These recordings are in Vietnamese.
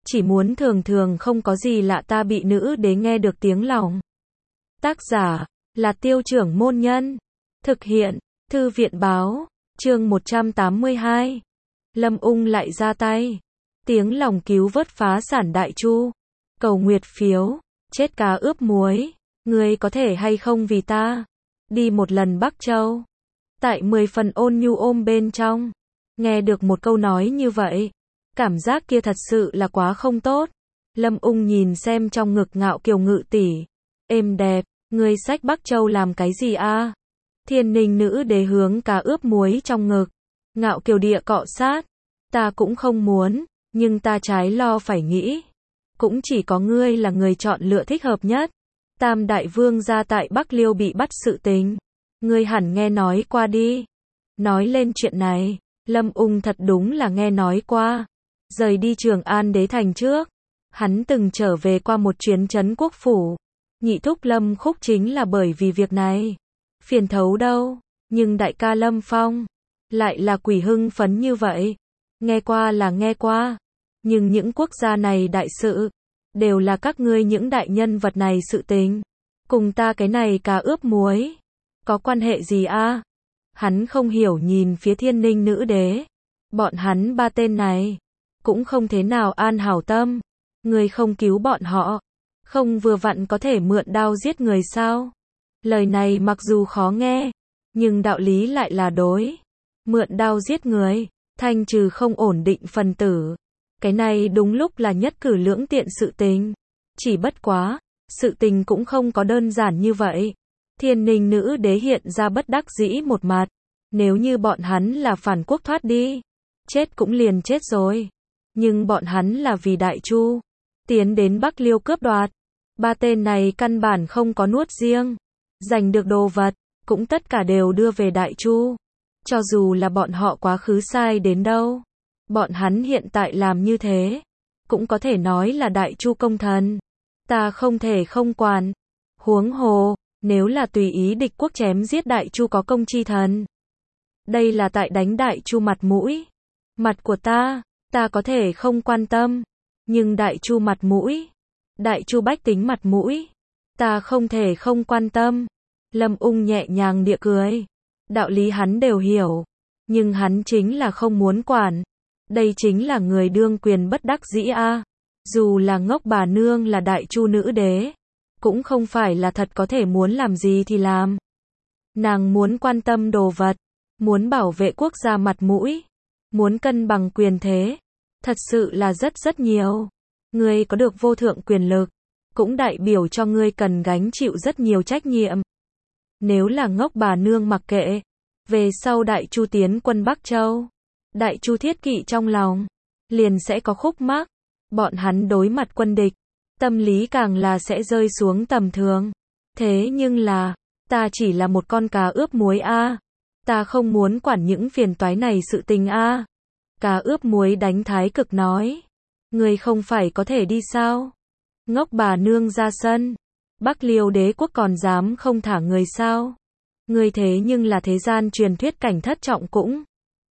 chỉ muốn thường thường không có gì lạ ta bị nữ đế nghe được tiếng lòng. Tác giả là Tiêu Trưởng Môn Nhân. Thực hiện Thư viện Báo. Chương 182. Lâm Ung lại ra tay. Tiếng lòng cứu vớt phá sản đại chu. Cầu nguyệt phiếu. Chết cá ướp muối. Ngươi có thể hay không vì ta đi một lần Bắc Châu. Tại 10 phần ôn nhu ôm bên trong. Nghe được một câu nói như vậy, cảm giác kia thật sự là quá không tốt. Lâm Ung nhìn xem trong ngực Ngạo Kiều ngự tỷ. Êm đẹp, ngươi xách Bắc Châu làm cái gì a? Thiên Ninh nữ đế hướng cá ướp muối trong ngực. Ngạo Kiều địa cọ sát. Ta cũng không muốn, nhưng ta trái lo phải nghĩ. Cũng chỉ có ngươi là người chọn lựa thích hợp nhất. Tam đại vương gia tại Bắc Liêu bị bắt sự tình. Ngươi hẳn nghe nói qua đi. Nói lên chuyện này, Lâm Ung thật đúng là nghe nói qua. Rời đi Trường An đế thành trước, hắn từng trở về qua một chuyến trấn quốc phủ. Nhị thúc Lâm Khúc chính là bởi vì việc này phiền thấu đâu, nhưng đại ca Lâm Phong lại là quỷ hưng phấn như vậy. Nghe qua là nghe qua, nhưng những quốc gia này đại sự đều là các ngươi những đại nhân vật này sự tình, cùng ta cái này cá ướp muối có quan hệ gì a? Hắn không hiểu nhìn phía Thiên Ninh nữ đế. Bọn hắn ba tên này cũng không thế nào an hảo tâm. Người không cứu bọn họ, không vừa vặn có thể mượn đao giết người sao? Lời này mặc dù khó nghe, nhưng đạo lý lại là đối. Mượn đao giết người, thanh trừ không ổn định phần tử. Cái này đúng lúc là nhất cử lưỡng tiện sự tình. Chỉ bất quá, sự tình cũng không có đơn giản như vậy. Thiên Ninh nữ đế hiện ra bất đắc dĩ một mặt. Nếu như bọn hắn là phản quốc thoát đi, chết cũng liền chết rồi. Nhưng bọn hắn là vì Đại Chu tiến đến Bắc Liêu cướp đoạt. Ba tên này căn bản không có nuốt riêng. Giành được đồ vật, cũng tất cả đều đưa về Đại Chu. Cho dù là bọn họ quá khứ sai đến đâu, bọn hắn hiện tại làm như thế, cũng có thể nói là Đại Chu công thần. Ta không thể không quản. Huống hồ, nếu là tùy ý địch quốc chém giết Đại Chu có công chi thần, đây là tại đánh Đại Chu mặt mũi. Mặt của ta có thể không quan tâm, nhưng Đại Chu mặt mũi, Đại Chu bách tính mặt mũi, ta không thể không quan tâm. Lâm Ung nhẹ nhàng địa cười. Đạo lý hắn đều hiểu, nhưng hắn chính là không muốn quản. Đây chính là người đương quyền bất đắc dĩ a. Dù là ngốc bà nương là Đại Chu nữ đế, cũng không phải là thật có thể muốn làm gì thì làm. Nàng muốn quan tâm đồ vật, muốn bảo vệ quốc gia mặt mũi, muốn cân bằng quyền thế, thật sự là rất nhiều. Ngươi có được vô thượng quyền lực, cũng đại biểu cho ngươi cần gánh chịu rất nhiều trách nhiệm. Nếu là ngốc bà nương mặc kệ, về sau Đại Chu tiến quân Bắc Châu, Đại Chu thiết kỵ trong lòng liền sẽ có khúc mắc. Bọn hắn đối mặt quân địch, tâm lý càng là sẽ rơi xuống tầm thường. Thế nhưng là, ta chỉ là một con cá ướp muối a. Ta không muốn quản những phiền toái này sự tình a. Cá ướp muối đánh thái cực nói. Ngươi không phải có thể đi sao? Ngốc bà nương ra sân. Bắc Liêu đế quốc còn dám không thả người sao? Ngươi thế nhưng là thế gian truyền thuyết cảnh thất trọng cũng.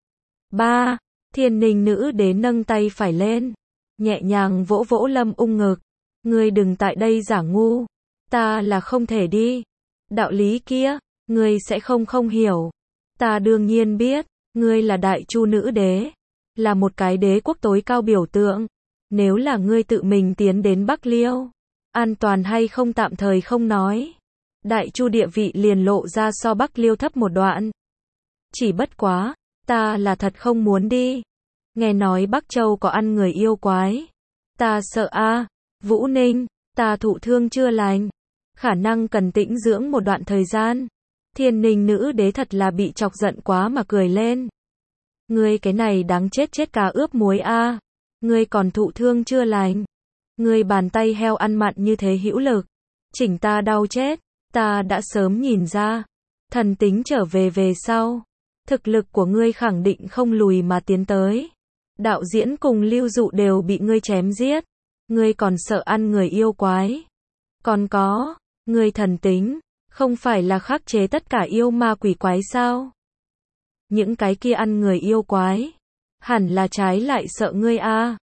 3. Thiên Ninh nữ đế nâng tay phải lên, nhẹ nhàng vỗ vỗ Lâm Ung ngực. Ngươi đừng tại đây giả ngu. Ta là không thể đi. Đạo lý kia, ngươi sẽ không hiểu. Ta đương nhiên biết, ngươi là Đại Chu nữ đế, là một cái đế quốc tối cao biểu tượng. Nếu là ngươi tự mình tiến đến Bắc Liêu, an toàn hay không tạm thời không nói. Đại Chu địa vị liền lộ ra so Bắc Liêu thấp một đoạn. Chỉ bất quá, ta là thật không muốn đi. Nghe nói Bắc Châu có ăn người yêu quái. Ta sợ a. Vũ Ninh, ta thụ thương chưa lành, khả năng cần tĩnh dưỡng một đoạn thời gian. Thiên Ninh nữ đế thật là bị chọc giận quá mà cười lên. Ngươi cái này đáng chết chết cá ướp muối a. Ngươi còn thụ thương chưa lành. Ngươi bàn tay heo ăn mặn như thế hữu lực. Chỉnh ta đau chết. Ta đã sớm nhìn ra. Thần tính trở về sau. Thực lực của ngươi khẳng định không lùi mà tiến tới. Đạo diễn cùng Lưu Dụ đều bị ngươi chém giết. Ngươi còn sợ ăn người yêu quái. Còn có, ngươi thần tính, không phải là khắc chế tất cả yêu ma quỷ quái sao? Những cái kia ăn người yêu quái, hẳn là trái lại sợ ngươi a.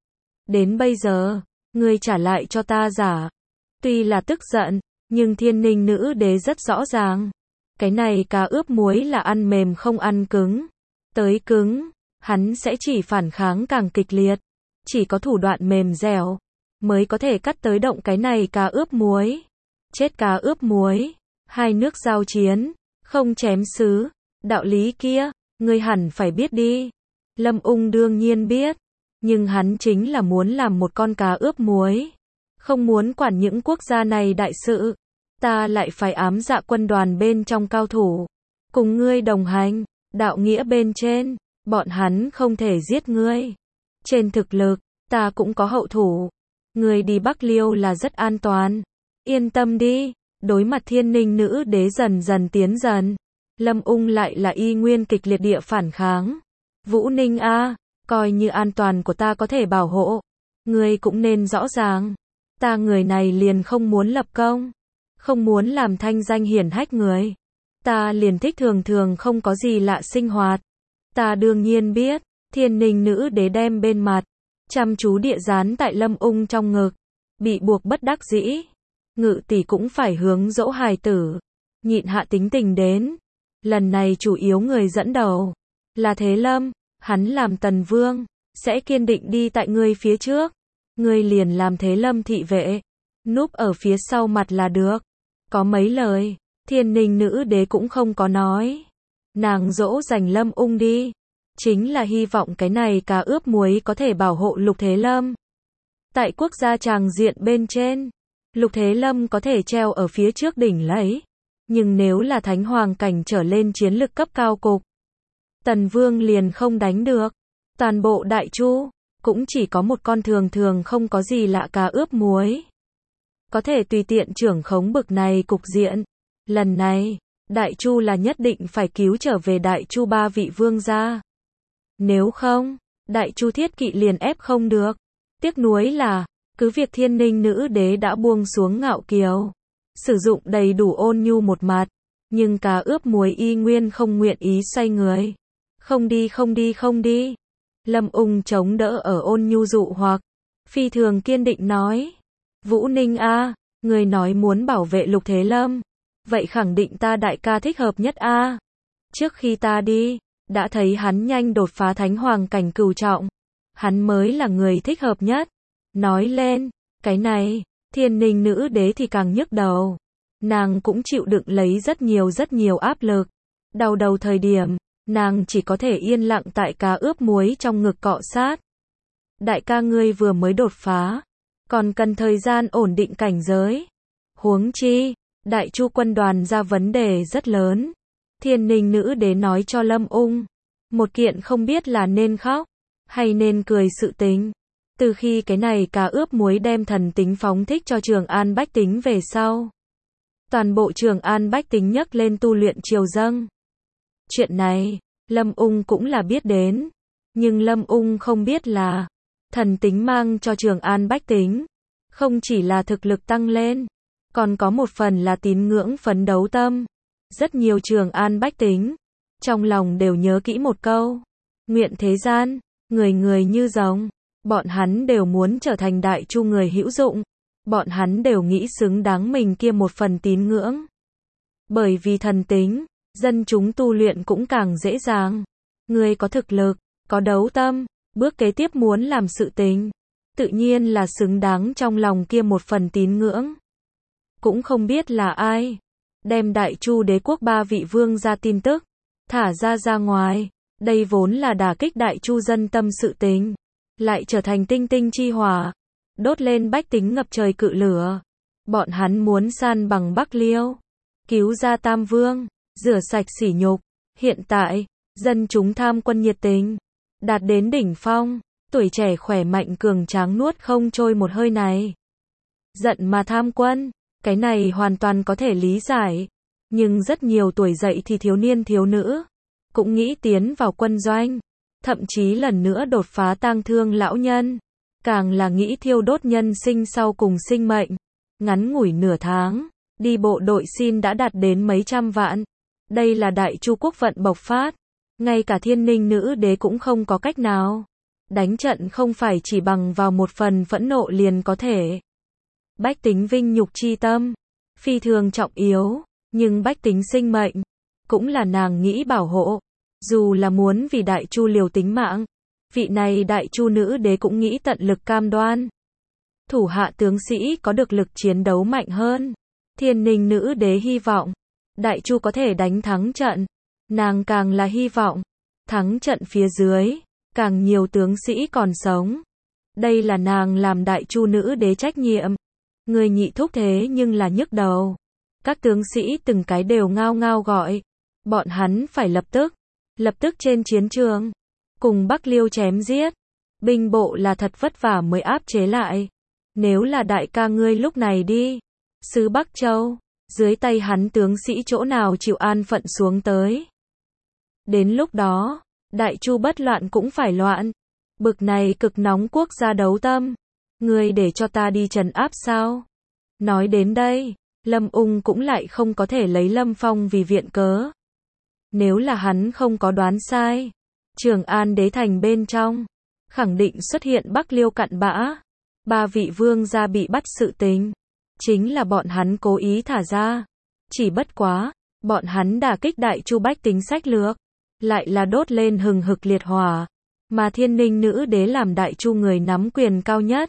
Đến bây giờ, ngươi trả lại cho ta giả. Tuy là tức giận, nhưng thiên ninh nữ đế rất rõ ràng. Cái này cá ướp muối là ăn mềm không ăn cứng. Tới cứng, hắn sẽ chỉ phản kháng càng kịch liệt. Chỉ có thủ đoạn mềm dẻo, mới có thể cắt tới động cái này cá ướp muối. Chết cá ướp muối, hai nước giao chiến, không chém sứ. Đạo lý kia, ngươi hẳn phải biết đi. Lâm Ung đương nhiên biết, nhưng hắn chính là muốn làm một con cá ướp muối. Không muốn quản những quốc gia này đại sự. Ta lại phải ám dạ quân đoàn bên trong cao thủ. Cùng ngươi đồng hành, đạo nghĩa bên trên, bọn hắn không thể giết ngươi. Trên thực lực, ta cũng có hậu thủ. Ngươi đi Bắc Liêu là rất an toàn. Yên tâm đi, đối mặt thiên ninh nữ đế dần dần tiến dần. Lâm Ung lại là y nguyên kịch liệt địa phản kháng. Vũ Ninh a, coi như an toàn của ta có thể bảo hộ. Ngươi cũng nên rõ ràng. Ta người này liền không muốn lập công. Không muốn làm thanh danh hiển hách người. Ta liền thích thường thường không có gì lạ sinh hoạt. Ta đương nhiên biết, thiên ninh nữ đế đem bên mặt. Chăm chú địa dán tại Lâm Ung trong ngực. Bị buộc bất đắc dĩ. Ngự tỷ cũng phải hướng dỗ hài tử. Nhịn hạ tính tình đến. Lần này chủ yếu người dẫn đầu là Thế Lâm. Hắn làm Tần Vương, sẽ kiên định đi tại ngươi phía trước. Ngươi liền làm Thế Lâm thị vệ. Núp ở phía sau mặt là được. Có mấy lời, thiên ninh nữ đế cũng không có nói. Nàng dỗ dành Lâm Ung đi. Chính là hy vọng cái này cá ướp muối có thể bảo hộ Lục Thế Lâm. Tại quốc gia tràng diện bên trên, Lục Thế Lâm có thể treo ở phía trước đỉnh lấy. Nhưng nếu là thánh hoàng cảnh trở lên chiến lực cấp cao cục, Tần Vương liền không đánh được. Toàn bộ Đại Chu, cũng chỉ có một con thường thường không có gì lạ cá ướp muối. Có thể tùy tiện trưởng khống bực này cục diện. Lần này, Đại Chu là nhất định phải cứu trở về Đại Chu ba vị vương gia. Nếu không, Đại Chu thiết kỵ liền ép không được. Tiếc nuối là, cứ việc thiên ninh nữ đế đã buông xuống ngạo kiều. Sử dụng đầy đủ ôn nhu một mặt. Nhưng cá ướp muối y nguyên không nguyện ý xoay người. Không đi không đi không đi. Lâm Ung chống đỡ ở ôn nhu dụ hoặc. Phi thường kiên định nói. Vũ Ninh a, người nói muốn bảo vệ Lục Thế Lâm. Vậy khẳng định ta đại ca thích hợp nhất a. Trước khi ta đi, đã thấy hắn nhanh đột phá thánh hoàng cảnh cửu trọng. Hắn mới là người thích hợp nhất. Nói lên, cái này, thiên ninh nữ đế thì càng nhức đầu. Nàng cũng chịu đựng lấy rất nhiều áp lực. Đau đầu thời điểm, nàng chỉ có thể yên lặng tại cá ướp muối trong ngực cọ sát. Đại ca ngươi vừa mới đột phá, còn cần thời gian ổn định cảnh giới. Huống chi, Đại Chu quân đoàn ra vấn đề rất lớn. Thiên ninh nữ đế nói cho Lâm Ung. Một kiện không biết là nên khóc, hay nên cười sự tình. Từ khi cái này cá ướp muối đem thần tính phóng thích cho Trường An bách tính về sau. Toàn bộ Trường An bách tính nhấc lên tu luyện triều dâng. Chuyện này, Lâm Ung cũng là biết đến. Nhưng Lâm Ung không biết là, thần tính mang cho Trường An bách tính. Không chỉ là thực lực tăng lên, còn có một phần là tín ngưỡng phấn đấu tâm. Rất nhiều Trường An bách tính, trong lòng đều nhớ kỹ một câu. Nguyện thế gian, người người như rồng. Bọn hắn đều muốn trở thành Đại Chu người hữu dụng. Bọn hắn đều nghĩ xứng đáng mình kia một phần tín ngưỡng. Bởi vì thần tính, dân chúng tu luyện cũng càng dễ dàng. Người có thực lực, có đấu tâm, bước kế tiếp muốn làm sự tình. Tự nhiên là xứng đáng trong lòng kia một phần tín ngưỡng. Cũng không biết là ai đem Đại Chu đế quốc ba vị vương ra tin tức thả ra ngoài. Đây vốn là đả kích Đại Chu dân tâm sự tình, lại trở thành tinh tinh chi hỏa, đốt lên bách tính ngập trời cự lửa. Bọn hắn muốn san bằng Bắc Liêu, cứu ra Tam Vương, rửa sạch sỉ nhục. Hiện tại, dân chúng tham quân nhiệt tình, đạt đến đỉnh phong. Tuổi trẻ khỏe mạnh cường tráng nuốt không trôi một hơi này. Giận mà tham quân, cái này hoàn toàn có thể lý giải. Nhưng rất nhiều tuổi dậy thì thiếu niên thiếu nữ cũng nghĩ tiến vào quân doanh, thậm chí lần nữa đột phá tang thương lão nhân, càng là nghĩ thiêu đốt nhân sinh sau cùng sinh mệnh. Ngắn ngủi nửa tháng, đi bộ đội xin đã đạt đến mấy trăm vạn. Đây là Đại Chu quốc vận bộc phát, ngay cả thiên ninh nữ đế cũng không có cách nào. Đánh trận không phải chỉ bằng vào một phần phẫn nộ liền có thể. Bách tính vinh nhục chi tâm, phi thường trọng yếu, nhưng bách tính sinh mệnh, cũng là nàng nghĩ bảo hộ. Dù là muốn vì Đại Chu liều tính mạng, vị này Đại Chu nữ đế cũng nghĩ tận lực cam đoan. Thủ hạ tướng sĩ có được lực chiến đấu mạnh hơn. Thiên Ninh nữ đế hy vọng Đại Chu có thể đánh thắng trận. Nàng càng là hy vọng thắng trận phía dưới, càng nhiều tướng sĩ còn sống. Đây là nàng làm Đại Chu nữ đế trách nhiệm. Người Nhị thúc thế nhưng là nhức đầu. Các tướng sĩ từng cái đều ngao ngao gọi. Bọn hắn phải lập tức trên chiến trường, cùng Bắc Liêu chém giết. Binh bộ là thật vất vả mới áp chế lại. Nếu là đại ca ngươi lúc này đi xứ Bắc Châu, dưới tay hắn tướng sĩ chỗ nào chịu an phận xuống tới. Đến lúc đó, Đại Chu bất loạn cũng phải loạn. Bực này cực nóng quốc gia đấu tâm, ngươi để cho ta đi trấn áp sao? Nói đến đây, Lâm Ung cũng lại không có thể lấy Lâm Phong vì viện cớ. Nếu là hắn không có đoán sai, Trường An đế thành bên trong, khẳng định xuất hiện Bắc Liêu cặn bã. 3 vị vương gia bị bắt sự tình, chính là bọn hắn cố ý thả ra. Chỉ bất quá, bọn hắn đả kích Đại Chu bách tính sách lược, lại là đốt lên hừng hực liệt hỏa, mà Thiên Ninh nữ đế làm Đại Chu người nắm quyền cao nhất.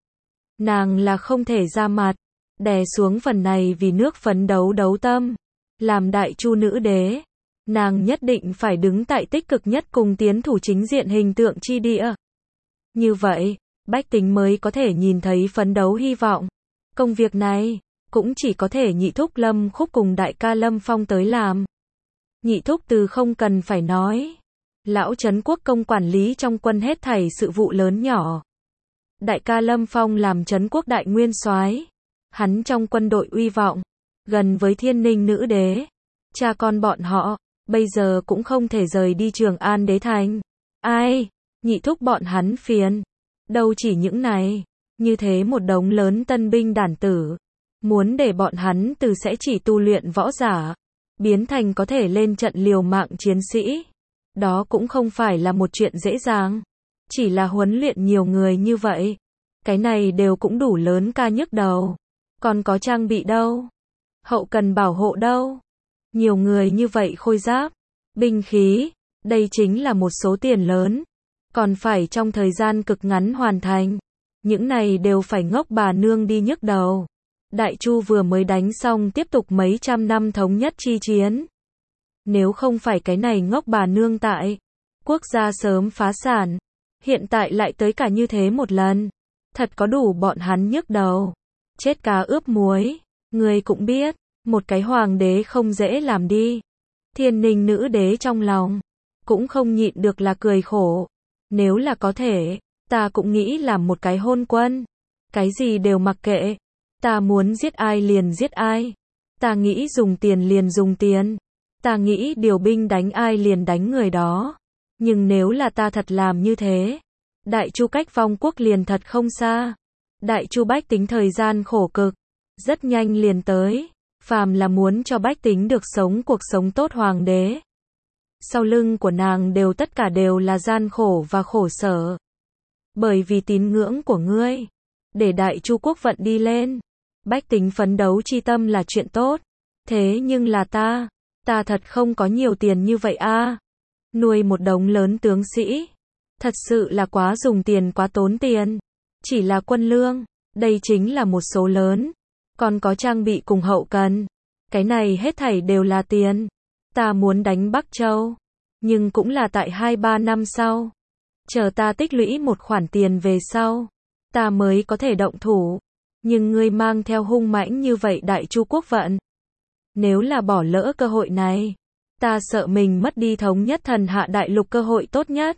Nàng là không thể ra mặt, đè xuống phần này vì nước phấn đấu đấu tâm. Làm Đại Chu nữ đế, nàng nhất định phải đứng tại tích cực nhất cùng tiến thủ chính diện hình tượng chi địa. Như vậy, bách tính mới có thể nhìn thấy phấn đấu hy vọng. Công việc này, cũng chỉ có thể Nhị thúc Lâm Khúc cùng đại ca Lâm Phong tới làm. Nhị thúc từ không cần phải nói. Lão Trấn Quốc công quản lý trong quân hết thảy sự vụ lớn nhỏ. Đại ca Lâm Phong làm Trấn Quốc đại nguyên soái. Hắn trong quân đội uy vọng, gần với Thiên Ninh nữ đế. Cha con bọn họ, bây giờ cũng không thể rời đi Trường An đế thành. Ai? Nhị thúc bọn hắn phiền. Đâu chỉ những này, như thế một đống lớn tân binh đản tử. Muốn để bọn hắn từ sẽ chỉ tu luyện võ giả, biến thành có thể lên trận liều mạng chiến sĩ. Đó cũng không phải là một chuyện dễ dàng. Chỉ là huấn luyện nhiều người như vậy. Cái này đều cũng đủ lớn ca nhức đầu. Còn có trang bị đâu? Hậu cần bảo hộ đâu? Nhiều người như vậy khôi giáp, binh khí, đây chính là một số tiền lớn. Còn phải trong thời gian cực ngắn hoàn thành. Những này đều phải ngốc bà nương đi nhức đầu. Đại Chu vừa mới đánh xong tiếp tục mấy trăm năm thống nhất chi chiến. Nếu không phải cái này ngốc bà nương tại, quốc gia sớm phá sản. Hiện tại lại tới cả như thế một lần. Thật có đủ bọn hắn nhức đầu. Chết cá ướp muối. Người cũng biết, một cái hoàng đế không dễ làm đi. Thiên Ninh nữ đế trong lòng, cũng không nhịn được là cười khổ. Nếu là có thể, ta cũng nghĩ làm một cái hôn quân. Cái gì đều mặc kệ. Ta muốn giết ai liền giết ai. Ta nghĩ dùng tiền liền dùng tiền. Ta nghĩ điều binh đánh ai liền đánh người đó. Nhưng nếu là ta thật làm như thế, Đại Chu cách vong quốc liền thật không xa. Đại Chu bách tính thời gian khổ cực, rất nhanh liền tới. Phàm là muốn cho bách tính được sống cuộc sống tốt hoàng đế. Sau lưng của nàng đều tất cả đều là gian khổ và khổ sở. Bởi vì tín ngưỡng của ngươi, để Đại Chu quốc vận đi lên. Bách tính phấn đấu chi tâm là chuyện tốt. Thế nhưng là ta thật không có nhiều tiền như vậy a. Nuôi một đống lớn tướng sĩ, thật sự là quá dùng tiền quá tốn tiền. Chỉ là quân lương, đây chính là một số lớn. Còn có trang bị cùng hậu cần. Cái này hết thảy đều là tiền. Ta muốn đánh Bắc Châu, nhưng cũng là tại 2-3 năm sau. Chờ ta tích lũy một khoản tiền về sau, ta mới có thể động thủ. Nhưng ngươi mang theo hung mãnh như vậy Đại Chu quốc vận. Nếu là bỏ lỡ cơ hội này, ta sợ mình mất đi thống nhất thần hạ đại lục cơ hội tốt nhất.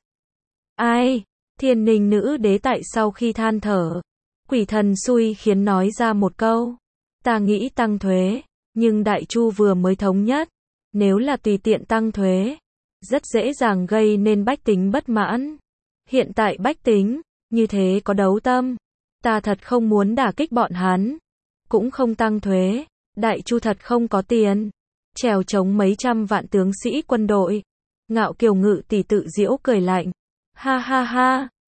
Ai? Thiên Ninh nữ đế tại sau khi than thở, quỷ thần xui khiến nói ra một câu. Ta nghĩ tăng thuế, nhưng Đại Chu vừa mới thống nhất. Nếu là tùy tiện tăng thuế, rất dễ dàng gây nên bách tính bất mãn. Hiện tại bách tính, như thế có đấu tâm. Ta thật không muốn đả kích bọn hắn. Cũng không tăng thuế. Đại Chu thật không có tiền. Trèo chống mấy trăm vạn tướng sĩ quân đội. Ngạo Kiều Ngự tỷ tự giễu cười lạnh. Ha ha ha.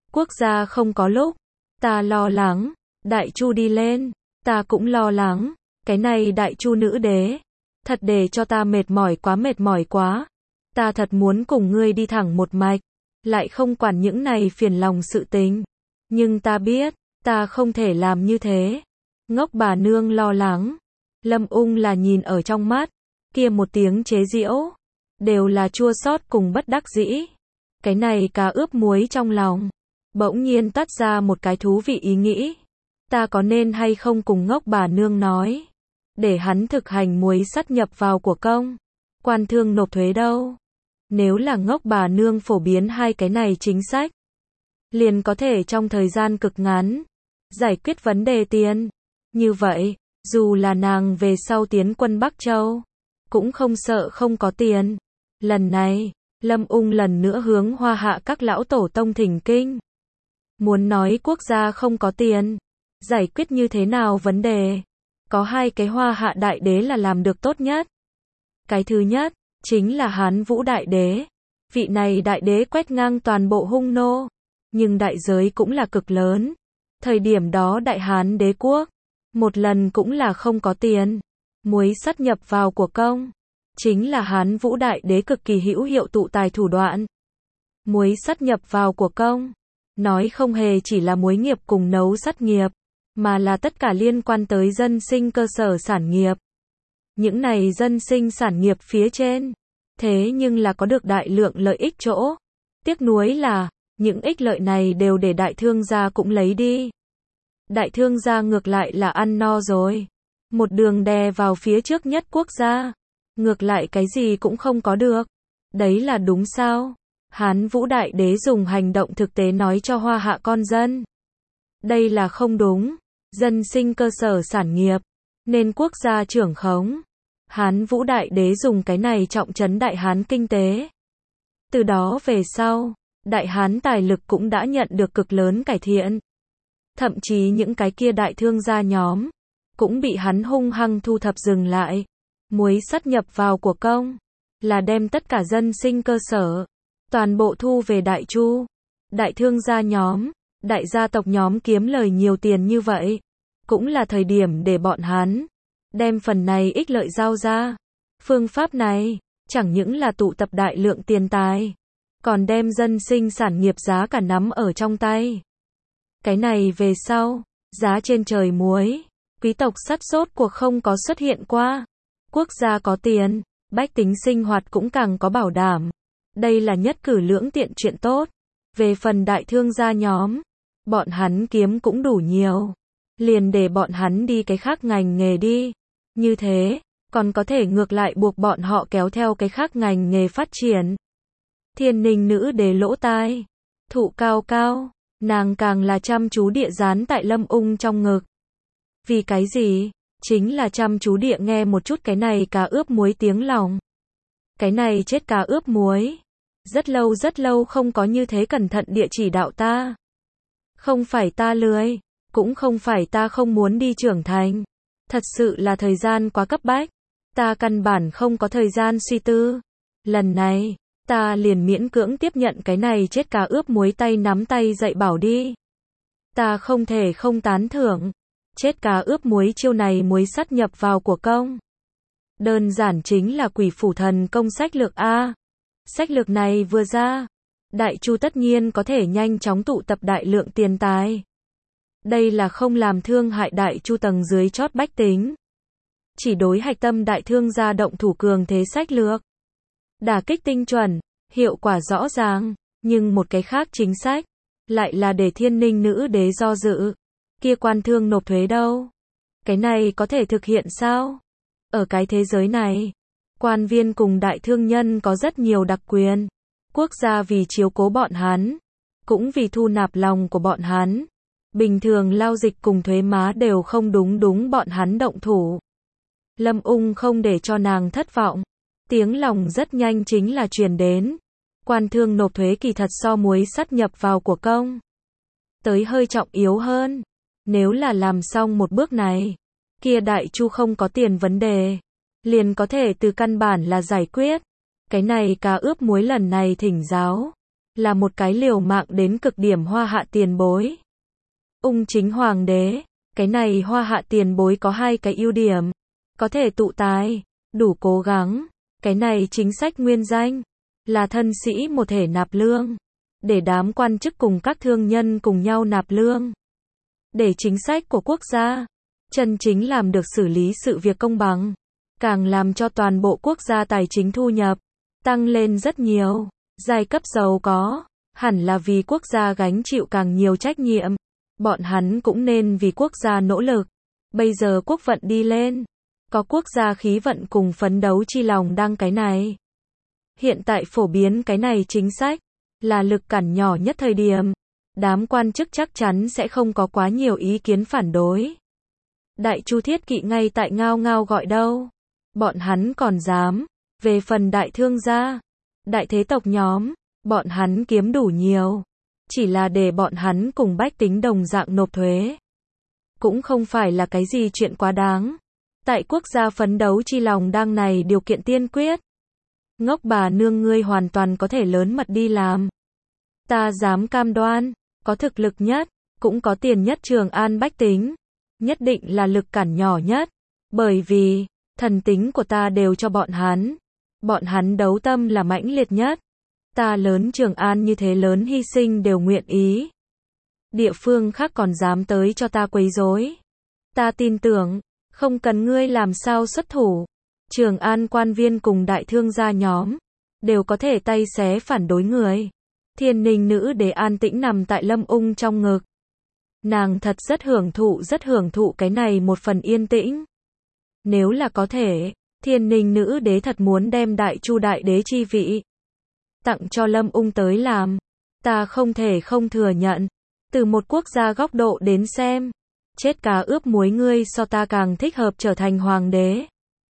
Quốc gia không có lúc. Ta lo lắng. Đại chu đi lên. Ta cũng lo lắng. Cái này đại chu nữ đế. Thật để cho ta mệt mỏi quá. Ta thật muốn cùng ngươi đi thẳng một mạch. Lại không quản những này phiền lòng sự tình. Nhưng ta biết, ta không thể làm như thế. Ngốc bà nương lo lắng. Lâm Ung là nhìn ở trong mắt. Kia một tiếng chế giễu. Đều là chua xót cùng bất đắc dĩ. Cái này cá ướp muối trong lòng. Bỗng nhiên tắt ra một cái thú vị ý nghĩ. Ta có nên hay không cùng ngốc bà nương nói. Để hắn thực hành muối sắt nhập vào của công. Quan thương nộp thuế đâu. Nếu là ngốc bà nương phổ biến hai cái này chính sách. Liền có thể trong thời gian cực ngắn. Giải quyết vấn đề tiền. Như vậy, dù là nàng về sau tiến quân Bắc Châu. Cũng không sợ không có tiền. Lần này, Lâm Ung lần nữa hướng Hoa Hạ các lão tổ tông thỉnh kinh. Muốn nói quốc gia không có tiền. Giải quyết như thế nào vấn đề. Có hai cái Hoa Hạ đại đế là làm được tốt nhất. Cái thứ nhất, chính là Hán Vũ đại đế. Vị này đại đế quét ngang toàn bộ Hung nô. Nhưng đại giới cũng là cực lớn. Thời điểm đó Đại Hán đế quốc. Một lần cũng là không có tiền. Muối sắt nhập vào của công. Chính là Hán Vũ đại đế cực kỳ hữu hiệu tụ tài thủ đoạn. Muối sắt nhập vào của công. Nói không hề chỉ là muối nghiệp cùng nấu sắt nghiệp. Mà là tất cả liên quan tới dân sinh cơ sở sản nghiệp. Những này dân sinh sản nghiệp phía trên. Thế nhưng là có được đại lượng lợi ích chỗ. Tiếc nuối là, những ích lợi này đều để đại thương gia cũng lấy đi. Đại thương gia ngược lại là ăn no rồi. Một đường đè vào phía trước nhất quốc gia. Ngược lại cái gì cũng không có được. Đấy là đúng sao? Hán Vũ đại đế dùng hành động thực tế nói cho Hoa Hạ con dân. Đây là không đúng. Dân sinh cơ sở sản nghiệp. Nên quốc gia trưởng khống. Hán Vũ đại đế dùng cái này trọng trấn Đại Hán kinh tế. Từ đó về sau, Đại Hán tài lực cũng đã nhận được cực lớn cải thiện. Thậm chí những cái kia đại thương gia nhóm, cũng bị hắn hung hăng thu thập dừng lại. Muối sắt nhập vào của công, là đem tất cả dân sinh cơ sở, toàn bộ thu về Đại Chu. Đại thương gia nhóm, đại gia tộc nhóm kiếm lời nhiều tiền như vậy. Cũng là thời điểm để bọn hắn đem phần này ích lợi giao ra. Phương pháp này, chẳng những là tụ tập đại lượng tiền tài, còn đem dân sinh sản nghiệp giá cả nắm ở trong tay. Cái này về sau, giá trên trời muối, quý tộc sắt sốt cuộc không có xuất hiện qua. Quốc gia có tiền, bách tính sinh hoạt cũng càng có bảo đảm. Đây là nhất cử lưỡng tiện chuyện tốt. Về phần đại thương gia nhóm, bọn hắn kiếm cũng đủ nhiều. Liền để bọn hắn đi cái khác ngành nghề đi. Như thế, còn có thể ngược lại buộc bọn họ kéo theo cái khác ngành nghề phát triển. Thiên Ninh nữ đế lỗ tai, thụ cao cao, nàng càng là chăm chú địa dán tại Lâm Ung trong ngực. Vì cái gì? Chính là chăm chú địa nghe một chút cái này cá ướp muối tiếng lòng. Cái này chết cá ướp muối. Rất lâu không có như thế cẩn thận địa chỉ đạo ta. Không phải ta lười, cũng không phải ta không muốn đi trưởng thành. Thật sự là thời gian quá cấp bách. Ta căn bản không có thời gian suy tư. Lần này, ta liền miễn cưỡng tiếp nhận cái này chết cá ướp muối tay nắm tay dạy bảo đi. Ta không thể không tán thưởng. Chết cá ướp muối chiêu này muối sắt nhập vào của công. Đơn giản chính là quỷ phủ thần công sách lược A. Sách lược này vừa ra, Đại Chu tất nhiên có thể nhanh chóng tụ tập đại lượng tiền tài. Đây là không làm thương hại Đại Chu tầng dưới chót bách tính. Chỉ đối hạch tâm đại thương gia động thủ cường thế sách lược. Đả kích tinh chuẩn, hiệu quả rõ ràng, nhưng một cái khác chính sách, lại là để Thiên Ninh nữ đế do dự. Kia quan thương nộp thuế đâu? Cái này có thể thực hiện sao? Ở cái thế giới này, quan viên cùng đại thương nhân có rất nhiều đặc quyền. Quốc gia vì chiếu cố bọn hắn, cũng vì thu nạp lòng của bọn hắn. Bình thường lao dịch cùng thuế má đều không đúng bọn hắn động thủ. Lâm Ung không để cho nàng thất vọng. Tiếng lòng rất nhanh chính là truyền đến. Quan thương nộp thuế kỳ thật so muối sắt nhập vào của công. Tới hơi trọng yếu hơn. Nếu là làm xong một bước này, kia Đại Chu không có tiền vấn đề, liền có thể từ căn bản là giải quyết. Cái này cá ướp muối lần này thỉnh giáo, là một cái liều mạng đến cực điểm hoa hạ tiền bối. Ung chính hoàng đế, cái này hoa hạ tiền bối có hai cái ưu điểm, có thể tụ tài, đủ cố gắng, cái này chính sách nguyên danh, là thân sĩ một thể nạp lương, để đám quan chức cùng các thương nhân cùng nhau nạp lương, để chính sách của quốc gia, chân chính làm được xử lý sự việc công bằng, càng làm cho toàn bộ quốc gia tài chính thu nhập, tăng lên rất nhiều, giai cấp giàu có, hẳn là vì quốc gia gánh chịu càng nhiều trách nhiệm, bọn hắn cũng nên vì quốc gia nỗ lực, bây giờ quốc vận đi lên, có quốc gia khí vận cùng phấn đấu chi lòng đăng cái này. Hiện tại phổ biến cái này chính sách, là lực cản nhỏ nhất thời điểm, đám quan chức chắc chắn sẽ không có quá nhiều ý kiến phản đối. Đại Chu Thiết Kỵ ngay tại ngao ngao gọi đâu, bọn hắn còn dám, về phần đại thương gia, đại thế tộc nhóm, bọn hắn kiếm đủ nhiều, chỉ là để bọn hắn cùng bách tính đồng dạng nộp thuế. Cũng không phải là cái gì chuyện quá đáng. Tại quốc gia phấn đấu chi lòng đang này điều kiện tiên quyết. Ngốc bà nương ngươi hoàn toàn có thể lớn mật đi làm. Ta dám cam đoan, có thực lực nhất, cũng có tiền nhất Trường An bách tính. Nhất định là lực cản nhỏ nhất. Bởi vì, thần tính của ta đều cho bọn hắn. Bọn hắn đấu tâm là mãnh liệt nhất. Ta lớn Trường An như thế lớn hy sinh đều nguyện ý. Địa phương khác còn dám tới cho ta quấy rối. Ta tin tưởng, không cần ngươi làm sao xuất thủ. Trường An quan viên cùng đại thương gia nhóm, đều có thể tay xé phản đối người. Thiên Ninh nữ đế an tĩnh nằm tại Lâm Ung trong ngực. Nàng thật rất hưởng thụ cái này một phần yên tĩnh. Nếu là có thể, Thiên Ninh nữ đế thật muốn đem Đại Chu đại đế chi vị tặng cho Lâm Ung tới làm. Ta không thể không thừa nhận, từ một quốc gia góc độ đến xem, chết cá ướp muối ngươi so ta càng thích hợp trở thành hoàng đế.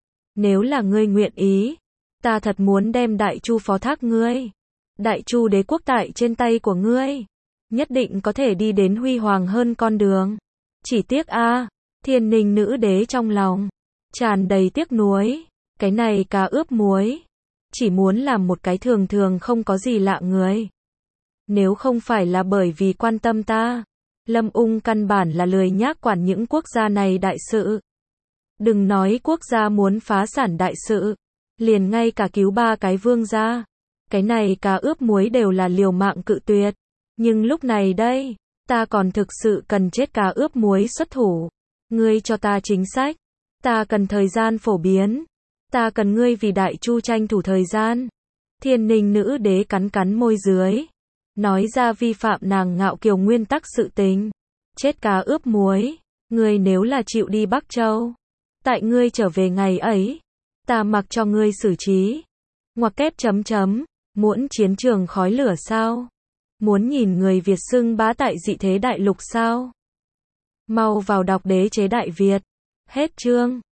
Nếu là ngươi nguyện ý, ta thật muốn đem Đại Chu phó thác ngươi. Đại Chu đế quốc tại trên tay của ngươi, nhất định có thể đi đến huy hoàng hơn con đường. Chỉ tiếc Thiên Ninh nữ đế trong lòng tràn đầy tiếc nuối, cái này cá ướp muối, chỉ muốn làm một cái thường thường không có gì lạ người. Nếu không phải là bởi vì quan tâm ta, Lâm Ung căn bản là lười nhác quản những quốc gia này đại sự. Đừng nói quốc gia muốn phá sản đại sự, liền ngay cả cứu 3 cái vương gia, cái này cá ướp muối đều là liều mạng cự tuyệt. Nhưng lúc này đây, ta còn thực sự cần chết cá ướp muối xuất thủ. Ngươi cho ta chính sách, ta cần thời gian phổ biến, ta cần ngươi vì Đại Chu tranh thủ thời gian. Thiên Ninh nữ đế cắn cắn môi dưới, nói ra vi phạm nàng ngạo kiều nguyên tắc sự tình. Chết cá ướp muối, ngươi nếu là chịu đi Bắc Châu, tại ngươi trở về ngày ấy, ta mặc cho ngươi xử trí. Ngoặc kép chấm chấm, muốn chiến trường khói lửa sao? Muốn nhìn người Việt xưng bá tại dị thế đại lục sao? Mau vào đọc Đế chế Đại Việt. Hết chương.